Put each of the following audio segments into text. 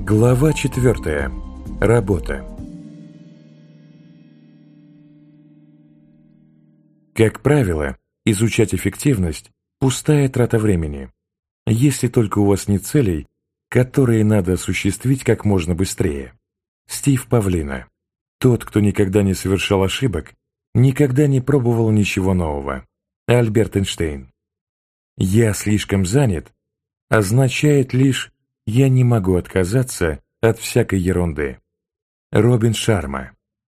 Глава 4. Работа. Как правило, изучать эффективность – пустая трата времени, если только у вас нет целей, которые надо осуществить как можно быстрее. Стив Павлина. Тот, кто никогда не совершал ошибок, никогда не пробовал ничего нового. Альберт Эйнштейн. «Я слишком занят» означает лишь «я не могу отказаться от всякой ерунды». Робин Шарма.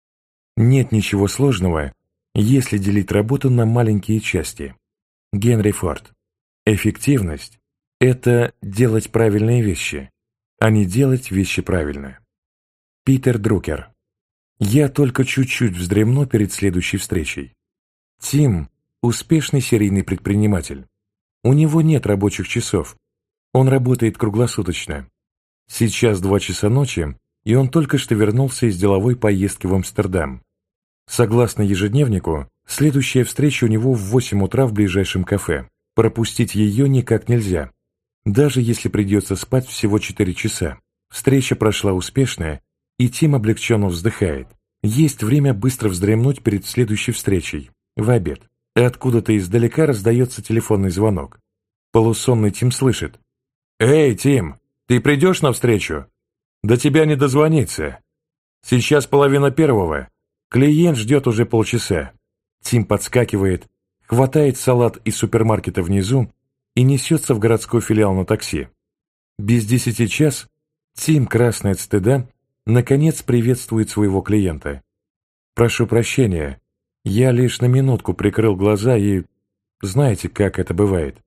Нет ничего сложного, если делить работу на маленькие части. Генри Форд. Эффективность – это делать правильные вещи, а не делать вещи правильно. Питер Друкер. Я только чуть-чуть вздремну перед следующей встречей. Тим – успешный серийный предприниматель. У него нет рабочих часов. Он работает круглосуточно. Сейчас 2 часа ночи, и он только что вернулся из деловой поездки в Амстердам. Согласно ежедневнику, следующая встреча у него в 8 утра в ближайшем кафе. Пропустить ее никак нельзя. Даже если придется спать всего 4 часа. Встреча прошла успешно, и Тим облегченно вздыхает. Есть время быстро вздремнуть перед следующей встречей, в обед. И откуда-то издалека раздается телефонный звонок. Полусонный Тим слышит. «Эй, Тим, ты придешь навстречу? До тебя не дозвониться. Сейчас 12:30. Клиент ждет уже полчаса». Тим подскакивает, хватает салат из супермаркета внизу и несется в городской филиал на такси. Без 10 час Тим, красный от стыда, наконец приветствует своего клиента. «Прошу прощения, я лишь на минутку прикрыл глаза и... знаете, как это бывает».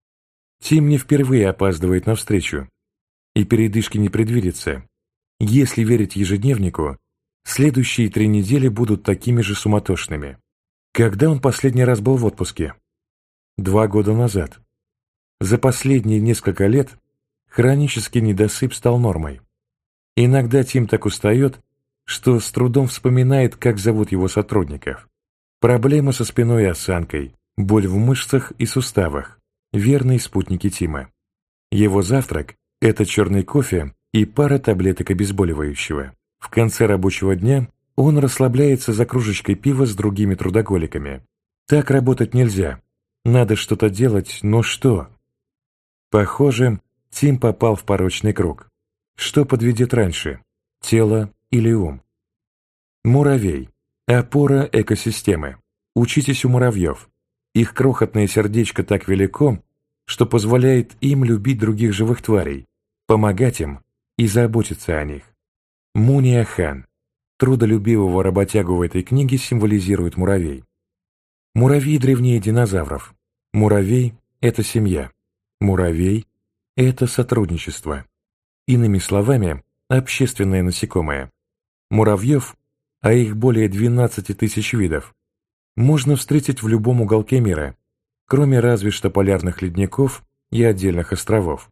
Тим не впервые опаздывает на встречу, и передышки не предвидится. Если верить ежедневнику, следующие 3 недели будут такими же суматошными. Когда он последний раз был в отпуске? 2 года назад. За последние несколько лет хронический недосып стал нормой. Иногда Тим так устает, что с трудом вспоминает, как зовут его сотрудников. Проблемы со спиной и осанкой, боль в мышцах и суставах – верные спутники Тима. Его завтрак – это черный кофе и пара таблеток обезболивающего. В конце рабочего дня он расслабляется за кружечкой пива с другими трудоголиками. Так работать нельзя. Надо что-то делать, но что? Похоже, Тим попал в порочный круг. Что подведет раньше – тело или ум? Муравей – опора экосистемы. Учитесь у муравьев. Их крохотное сердечко так велико, что позволяет им любить других живых тварей, помогать им и заботиться о них. Муния Хан. Трудолюбивого работягу в этой книге символизирует муравей. Муравей древнее динозавров. Муравей – это семья. Муравей – это сотрудничество. Иными словами, общественное насекомое. Муравьев, а их более 12 тысяч видов, можно встретить в любом уголке мира, кроме разве что полярных ледников и отдельных островов.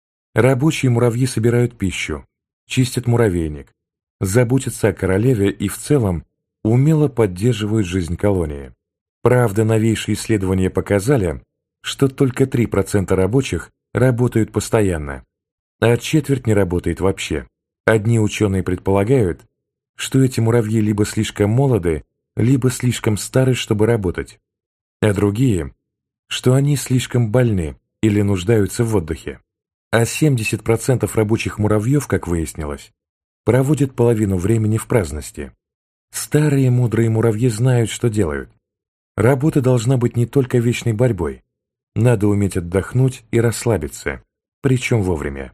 Рабочие муравьи собирают пищу, чистят муравейник, заботятся о королеве и в целом умело поддерживают жизнь колонии. Правда, новейшие исследования показали, что только 3% рабочих работают постоянно, а четверть не работает вообще. Одни ученые предполагают, что эти муравьи либо слишком молоды, либо слишком стары, чтобы работать, а другие, что они слишком больны или нуждаются в отдыхе. А 70% рабочих муравьев, как выяснилось, проводят половину времени в праздности. Старые мудрые муравьи знают, что делают. Работа должна быть не только вечной борьбой. Надо уметь отдохнуть и расслабиться, причем вовремя.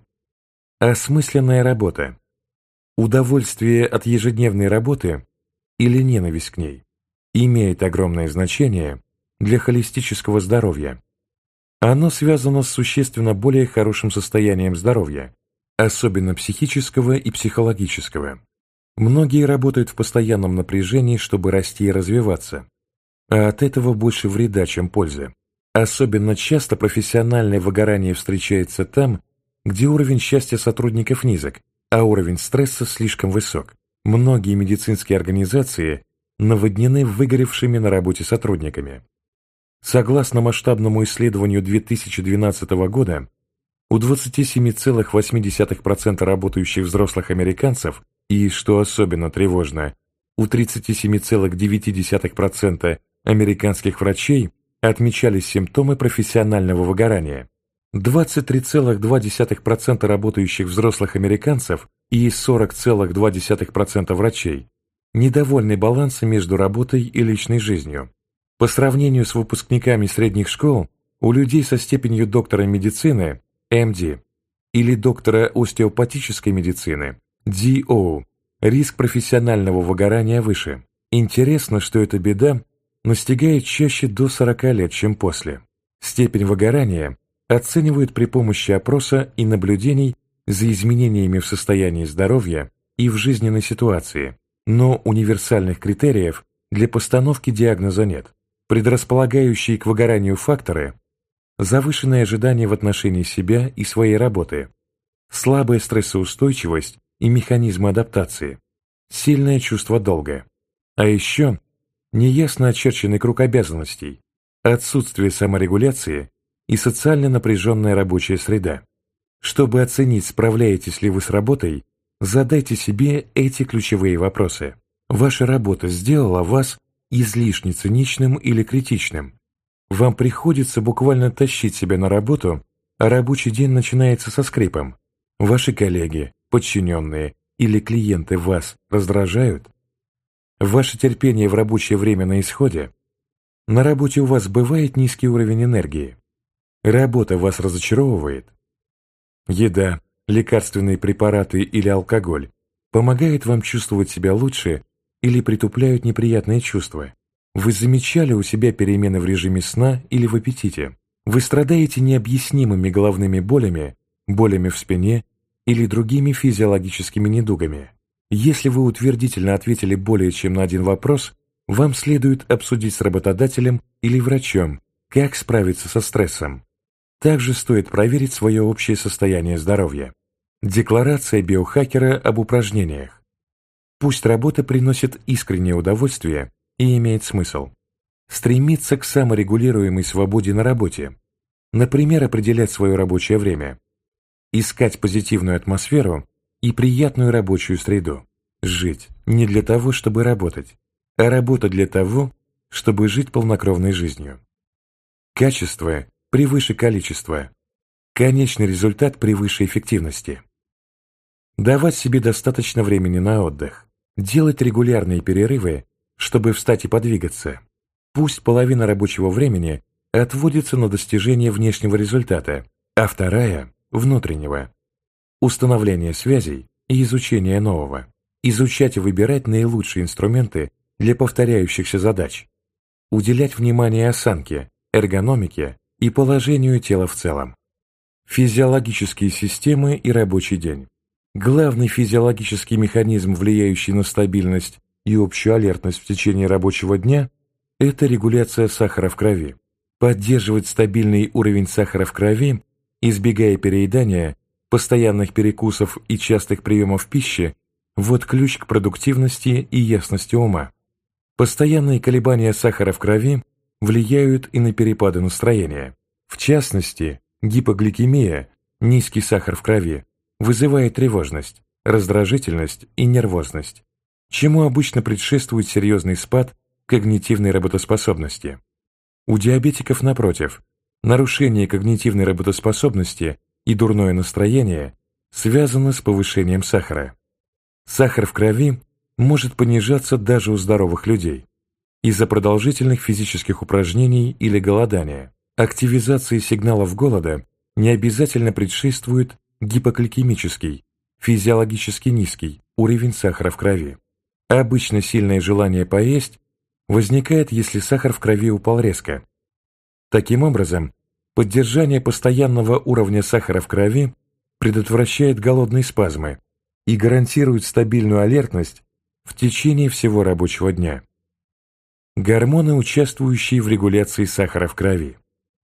Осмысленная работа. Удовольствие от ежедневной работы или ненависть к ней имеет огромное значение для холистического здоровья. Оно связано с существенно более хорошим состоянием здоровья, особенно психического и психологического. Многие работают в постоянном напряжении, чтобы расти и развиваться, а от этого больше вреда, чем пользы. Особенно часто профессиональное выгорание встречается там, где уровень счастья сотрудников низок, а уровень стресса слишком высок. Многие медицинские организации наводнены выгоревшими на работе сотрудниками. Согласно масштабному исследованию 2012 года, У 27,8% работающих взрослых американцев и, что особенно тревожно, у 37,9% американских врачей отмечались симптомы профессионального выгорания. 23,2% работающих взрослых американцев и 40,2% врачей недовольны балансом между работой и личной жизнью. По сравнению с выпускниками средних школ, у людей со степенью доктора медицины (MD) или доктора остеопатической медицины (DO) риск профессионального выгорания выше. Интересно, что эта беда настигает чаще до 40 лет, чем после. Степень выгорания оценивают при помощи опроса и наблюдений за изменениями в состоянии здоровья и в жизненной ситуации, но универсальных критериев для постановки диагноза нет. Предрасполагающие к выгоранию факторы – завышенное ожидание в отношении себя и своей работы, слабая стрессоустойчивость и механизмы адаптации, сильное чувство долга, а еще неясно очерченный круг обязанностей, отсутствие саморегуляции и социально напряженная рабочая среда. Чтобы оценить, справляетесь ли вы с работой, задайте себе эти ключевые вопросы. Ваша работа сделала вас излишне циничным или критичным. Вам приходится буквально тащить себя на работу, а рабочий день начинается со скрипом. Ваши коллеги, подчиненные или клиенты вас раздражают? Ваше терпение в рабочее время на исходе? На работе у вас бывает низкий уровень энергии? Работа вас разочаровывает? Еда, лекарственные препараты или алкоголь помогают вам чувствовать себя лучше или притупляют неприятные чувства? Вы замечали у себя перемены в режиме сна или в аппетите? Вы страдаете необъяснимыми головными болями, болями в спине или другими физиологическими недугами? Если вы утвердительно ответили более чем на один вопрос, вам следует обсудить с работодателем или врачом, как справиться со стрессом. Также стоит проверить свое общее состояние здоровья. Декларация биохакера об упражнениях. Пусть работа приносит искреннее удовольствие и имеет смысл. Стремиться к саморегулируемой свободе на работе. Например, определять свое рабочее время. Искать позитивную атмосферу и приятную рабочую среду. Жить не для того, чтобы работать, а работа для того, чтобы жить полнокровной жизнью. Качество превыше количества. Конечный результат превыше эффективности. Давать себе достаточно времени на отдых. Делать регулярные перерывы, чтобы встать и подвигаться. Пусть половина рабочего времени отводится на достижение внешнего результата, а вторая – внутреннего. Установление связей и изучение нового. Изучать и выбирать наилучшие инструменты для повторяющихся задач. Уделять внимание осанке, эргономике и положению тела в целом. Физиологические системы и рабочий день. Главный физиологический механизм, влияющий на стабильность и общую алертность в течение рабочего дня, это регуляция сахара в крови. Поддерживать стабильный уровень сахара в крови, избегая переедания, постоянных перекусов и частых приемов пищи – вот ключ к продуктивности и ясности ума. Постоянные колебания сахара в крови влияют и на перепады настроения. В частности, гипогликемия, низкий сахар в крови, вызывает тревожность, раздражительность и нервозность, чему обычно предшествует серьезный спад когнитивной работоспособности. У диабетиков, напротив, нарушение когнитивной работоспособности и дурное настроение связано с повышением сахара. Сахар в крови может понижаться даже у здоровых людей из-за продолжительных физических упражнений или голодания. Активизации сигналов голода не обязательно предшествует гипогликемический, физиологически низкий уровень сахара в крови. Обычно сильное желание поесть возникает, если сахар в крови упал резко. Таким образом, поддержание постоянного уровня сахара в крови предотвращает голодные спазмы и гарантирует стабильную алертность в течение всего рабочего дня. Гормоны, участвующие в регуляции сахара в крови.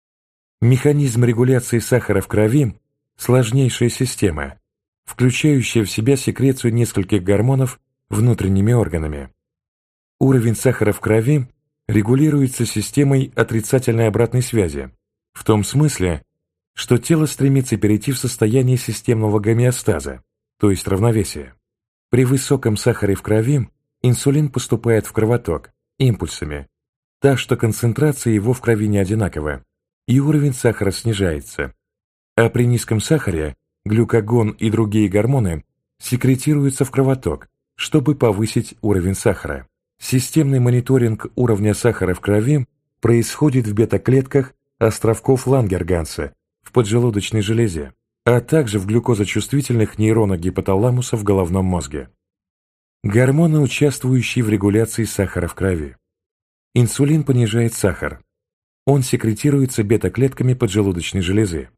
Механизм регуляции сахара в крови – сложнейшая система, включающая в себя секрецию нескольких гормонов внутренними органами. Уровень сахара в крови регулируется системой отрицательной обратной связи, в том смысле, что тело стремится перейти в состояние системного гомеостаза, то есть равновесия. При высоком сахаре в крови инсулин поступает в кровоток импульсами, так что концентрация его в крови не одинакова, и уровень сахара снижается. А при низком сахаре глюкагон и другие гормоны секретируются в кровоток, чтобы повысить уровень сахара. Системный мониторинг уровня сахара в крови происходит в бета-клетках островков Лангерганса в поджелудочной железе, а также в глюкозочувствительных нейронах гипоталамуса в головном мозге. Гормоны, участвующие в регуляции сахара в крови. Инсулин понижает сахар. Он секретируется бета-клетками поджелудочной железы.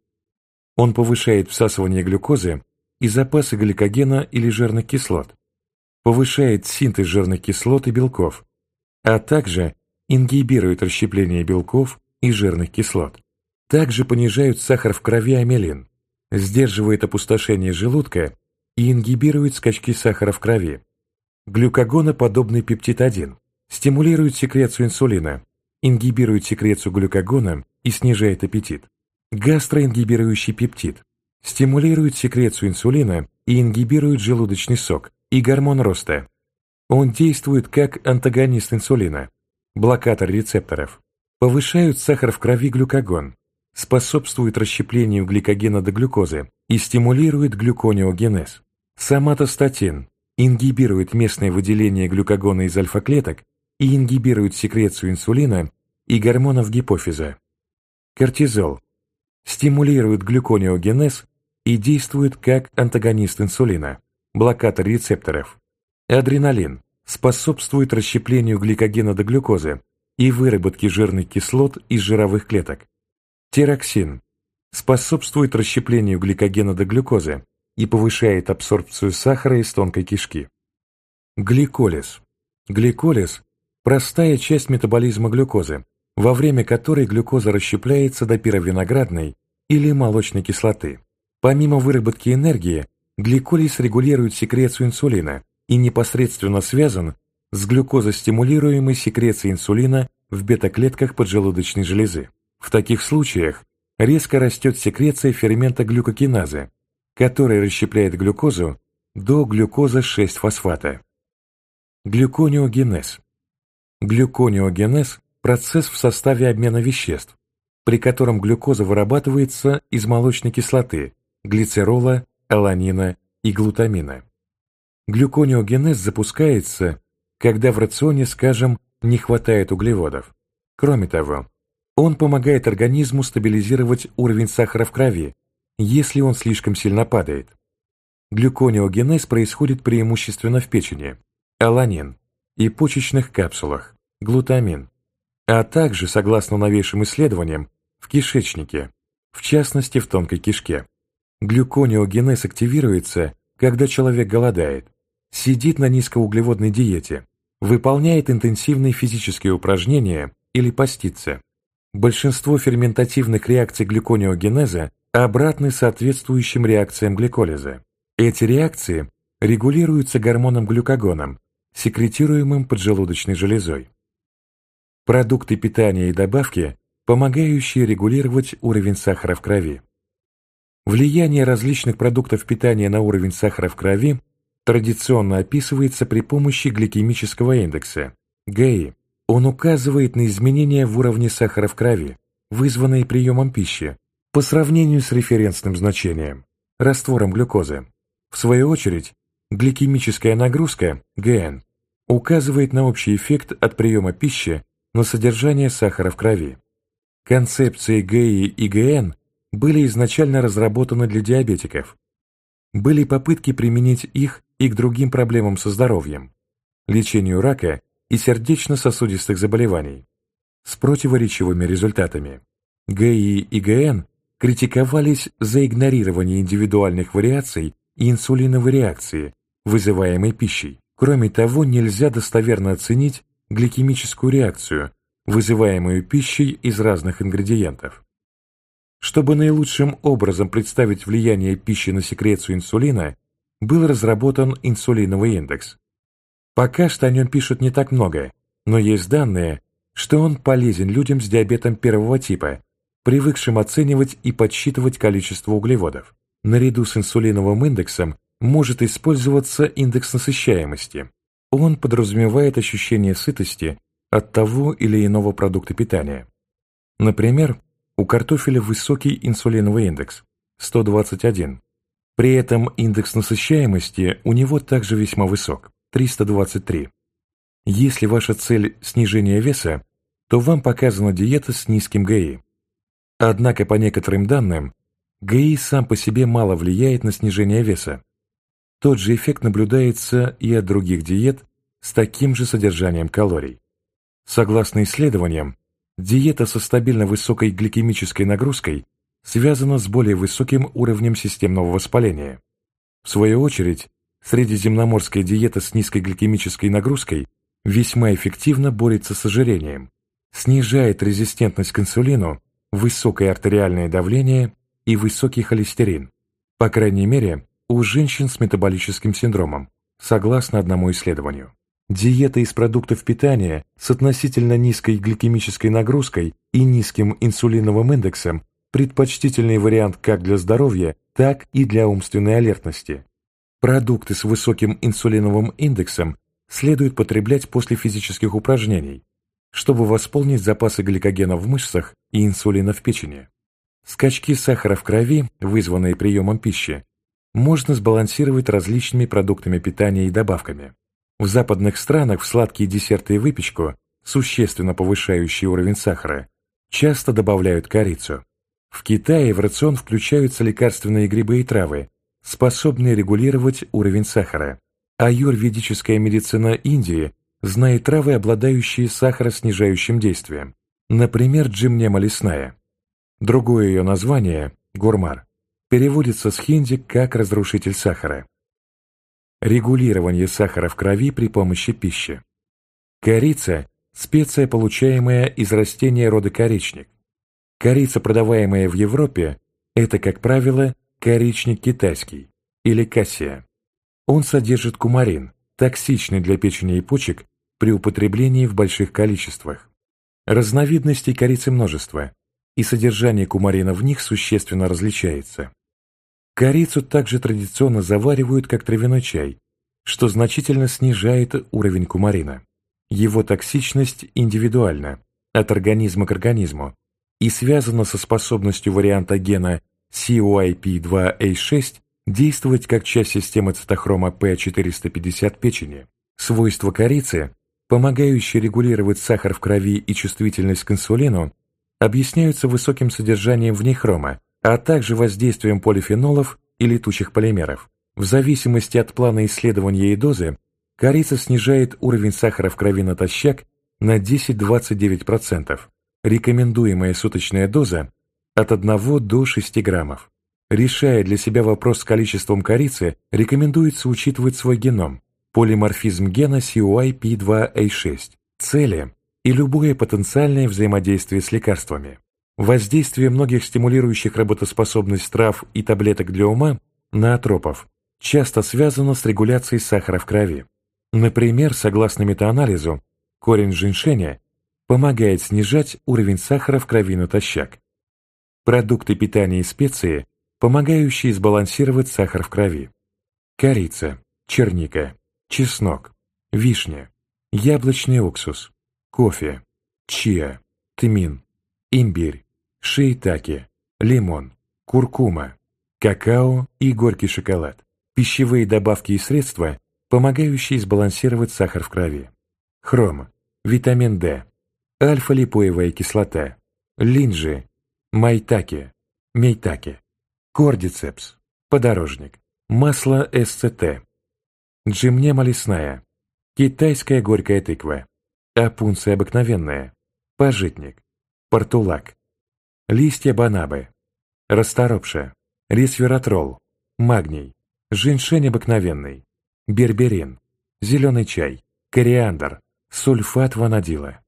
Он повышает всасывание глюкозы и запасы гликогена или жирных кислот, повышает синтез жирных кислот и белков, а также ингибирует расщепление белков и жирных кислот. Также понижают сахар в крови амилин, сдерживает опустошение желудка и ингибирует скачки сахара в крови. Глюкагоноподобный пептид-1 стимулирует секрецию инсулина, ингибирует секрецию глюкагона и снижает аппетит. Гастроингибирующий пептид стимулирует секрецию инсулина и ингибирует желудочный сок и гормон роста. Он действует как антагонист инсулина, блокатор рецепторов, повышают сахар в крови глюкагон, способствует расщеплению гликогена до глюкозы и стимулирует глюконеогенез. Соматостатин ингибирует местное выделение глюкагона из альфа-клеток и ингибирует секрецию инсулина и гормонов гипофиза. Кортизол стимулирует глюконеогенез и действует как антагонист инсулина, блокатор рецепторов. Адреналин способствует расщеплению гликогена до глюкозы и выработке жирных кислот из жировых клеток. Тироксин способствует расщеплению гликогена до глюкозы и повышает абсорбцию сахара из тонкой кишки. Гликолиз. Гликолиз – простая часть метаболизма глюкозы, во время которой глюкоза расщепляется до пировиноградной или молочной кислоты. Помимо выработки энергии, гликолиз регулирует секрецию инсулина и непосредственно связан с глюкозостимулируемой секрецией инсулина в бета-клетках поджелудочной железы. В таких случаях резко растет секреция фермента глюкокиназы, который расщепляет глюкозу до глюкоза-6-фосфата. Глюконеогенез. Глюконеогенез – процесс в составе обмена веществ, при котором глюкоза вырабатывается из молочной кислоты, глицерола, аланина и глутамина. Глюконеогенез запускается, когда в рационе, скажем, не хватает углеводов. Кроме того, он помогает организму стабилизировать уровень сахара в крови, если он слишком сильно падает. Глюконеогенез происходит преимущественно в печени, аланин, и почечных капсулах, глутамин, а также, согласно новейшим исследованиям, в кишечнике, в частности в тонкой кишке. Глюконеогенез активируется, когда человек голодает, сидит на низкоуглеводной диете, выполняет интенсивные физические упражнения или постится. Большинство ферментативных реакций глюконеогенеза обратны соответствующим реакциям гликолиза. Эти реакции регулируются гормоном глюкагоном, секретируемым поджелудочной железой. Продукты питания и добавки, помогающие регулировать уровень сахара в крови. Влияние различных продуктов питания на уровень сахара в крови традиционно описывается при помощи гликемического индекса, ГАИ. Он указывает на изменения в уровне сахара в крови, вызванные приемом пищи, по сравнению с референсным значением, раствором глюкозы. В свою очередь, гликемическая нагрузка, ГН, указывает на общий эффект от приема пищи на содержание сахара в крови. Концепции ГАИ и ГН были изначально разработаны для диабетиков. Были попытки применить их и к другим проблемам со здоровьем, лечению рака и сердечно-сосудистых заболеваний, с противоречивыми результатами. ГАИ и ГН критиковались за игнорирование индивидуальных вариаций и инсулиновой реакции, вызываемой пищей. Кроме того, нельзя достоверно оценить гликемическую реакцию, вызываемую пищей из разных ингредиентов. Чтобы наилучшим образом представить влияние пищи на секрецию инсулина, был разработан инсулиновый индекс. Пока что о нем пишут не так много, но есть данные, что он полезен людям с диабетом первого типа привыкшим оценивать и подсчитывать количество углеводов. Наряду с инсулиновым индексом может использоваться индекс насыщаемости. Он подразумевает ощущение сытости от того или иного продукта питания. Например, у картофеля высокий инсулиновый индекс – 121. При этом индекс насыщаемости у него также весьма высок – 323. Если ваша цель – снижение веса, то вам показана диета с низким ГИ. Однако, по некоторым данным, ГИ сам по себе мало влияет на снижение веса. Тот же эффект наблюдается и от других диет с таким же содержанием калорий. Согласно исследованиям, диета со стабильно высокой гликемической нагрузкой связана с более высоким уровнем системного воспаления. В свою очередь, средиземноморская диета с низкой гликемической нагрузкой весьма эффективно борется с ожирением, снижает резистентность к инсулину, высокое артериальное давление и высокий холестерин, по крайней мере, у женщин с метаболическим синдромом, согласно одному исследованию. Диета из продуктов питания с относительно низкой гликемической нагрузкой и низким инсулиновым индексом – предпочтительный вариант как для здоровья, так и для умственной алертности. Продукты с высоким инсулиновым индексом следует потреблять после физических упражнений, чтобы восполнить запасы гликогена в мышцах и инсулина в печени. Скачки сахара в крови, вызванные приемом пищи, можно сбалансировать различными продуктами питания и добавками. В западных странах в сладкие десерты и выпечку, существенно повышающие уровень сахара, часто добавляют корицу. В Китае в рацион включаются лекарственные грибы и травы, способные регулировать уровень сахара. Аюрведическая медицина Индии знает травы, обладающие сахароснижающим действием, например, джимнема лесная. Другое ее название, гурмар, переводится с хинди как «разрушитель сахара». Регулирование сахара в крови при помощи пищи. Корица – специя, получаемая из растения рода коричневик. Корица, продаваемая в Европе, это, как правило, коричневик китайский или кассия. Он содержит кумарин, токсичный для печени и почек при употреблении в больших количествах. Разновидностей корицы множество, и содержание кумарина в них существенно различается. Корицу также традиционно заваривают как травяной чай, что значительно снижает уровень кумарина. Его токсичность индивидуальна, от организма к организму, и связана со способностью варианта гена CYP2A6 действовать как часть системы цитохрома P450 печени. Свойства корицы, помогающие регулировать сахар в крови и чувствительность к инсулину, объясняются высоким содержанием в ней хрома, а также воздействием полифенолов и летучих полимеров. В зависимости от плана исследования и дозы, корица снижает уровень сахара в крови натощак на 10-29%. Рекомендуемая суточная доза от 1 до 6 граммов. Решая для себя вопрос с количеством корицы, рекомендуется учитывать свой геном, полиморфизм гена CYP2A6, цели и любое потенциальное взаимодействие с лекарствами. Воздействие многих стимулирующих работоспособность трав и таблеток для ума, ноотропов, часто связано с регуляцией сахара в крови. Например, согласно метаанализу, корень женьшеня помогает снижать уровень сахара в крови натощак. Продукты питания и специи, помогающие сбалансировать сахар в крови. Корица, черника, чеснок, вишня, яблочный уксус, кофе, чиа, тмин, имбирь, шиитаке, лимон, куркума, какао и горький шоколад. Пищевые добавки и средства, помогающие сбалансировать сахар в крови. Хром, витамин D, альфа-липоевая кислота, линджи, майтаке, мейтаке, кордицепс, подорожник, масло СЦТ, джимнема лесная, китайская горькая тыква, опунция обыкновенная, пажитник, портулак, листья банабы, расторопша, ресвератрол, магний, женьшень обыкновенный, берберин, зеленый чай, кориандр, сульфат ванадила.